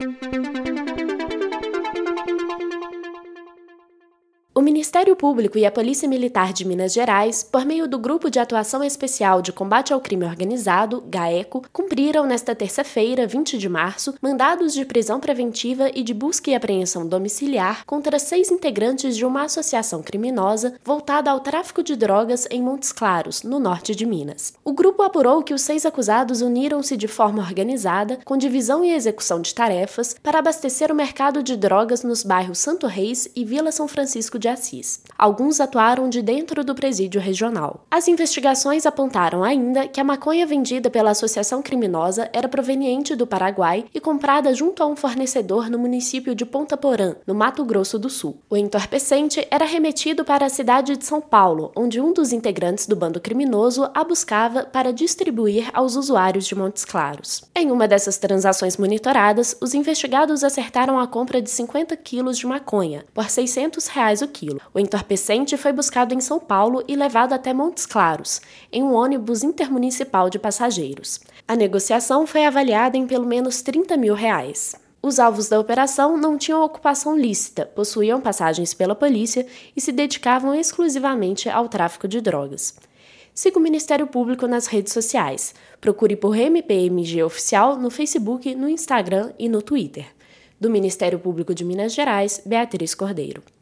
O Ministério Público e a Polícia Militar de Minas Gerais, por meio do Grupo de Atuação Especial de Combate ao Crime Organizado, GAECO, cumpriram nesta terça-feira, 20 de março, mandados de prisão preventiva e de busca e apreensão domiciliar contra 6 integrantes de uma associação criminosa voltada ao tráfico de drogas em Montes Claros, no norte de Minas. O grupo apurou que os 6 acusados uniram-se de forma organizada, com divisão e execução de tarefas, para abastecer o mercado de drogas nos bairros Santo Reis e Vila São Francisco de Assis. Alguns atuaram de dentro do presídio regional. As investigações apontaram ainda que a maconha vendida pela associação criminosa era proveniente do Paraguai e comprada junto a um fornecedor no município de Ponta Porã, no Mato Grosso do Sul. O entorpecente era remetido para a cidade de São Paulo, onde um dos integrantes do bando criminoso a buscava para distribuir aos usuários de Montes Claros. Em uma dessas transações monitoradas, os investigados acertaram a compra de 50 quilos de maconha, por R$600 o quilo. O entorpecente foi buscado em São Paulo e levado até Montes Claros, em um ônibus intermunicipal de passageiros. A negociação foi avaliada em pelo menos R$30 mil. Os alvos da operação não tinham ocupação lícita, possuíam passagens pela polícia e se dedicavam exclusivamente ao tráfico de drogas. Siga o Ministério Público nas redes sociais. Procure por MPMG Oficial no Facebook, no Instagram e no Twitter. Do Ministério Público de Minas Gerais, Beatriz Cordeiro.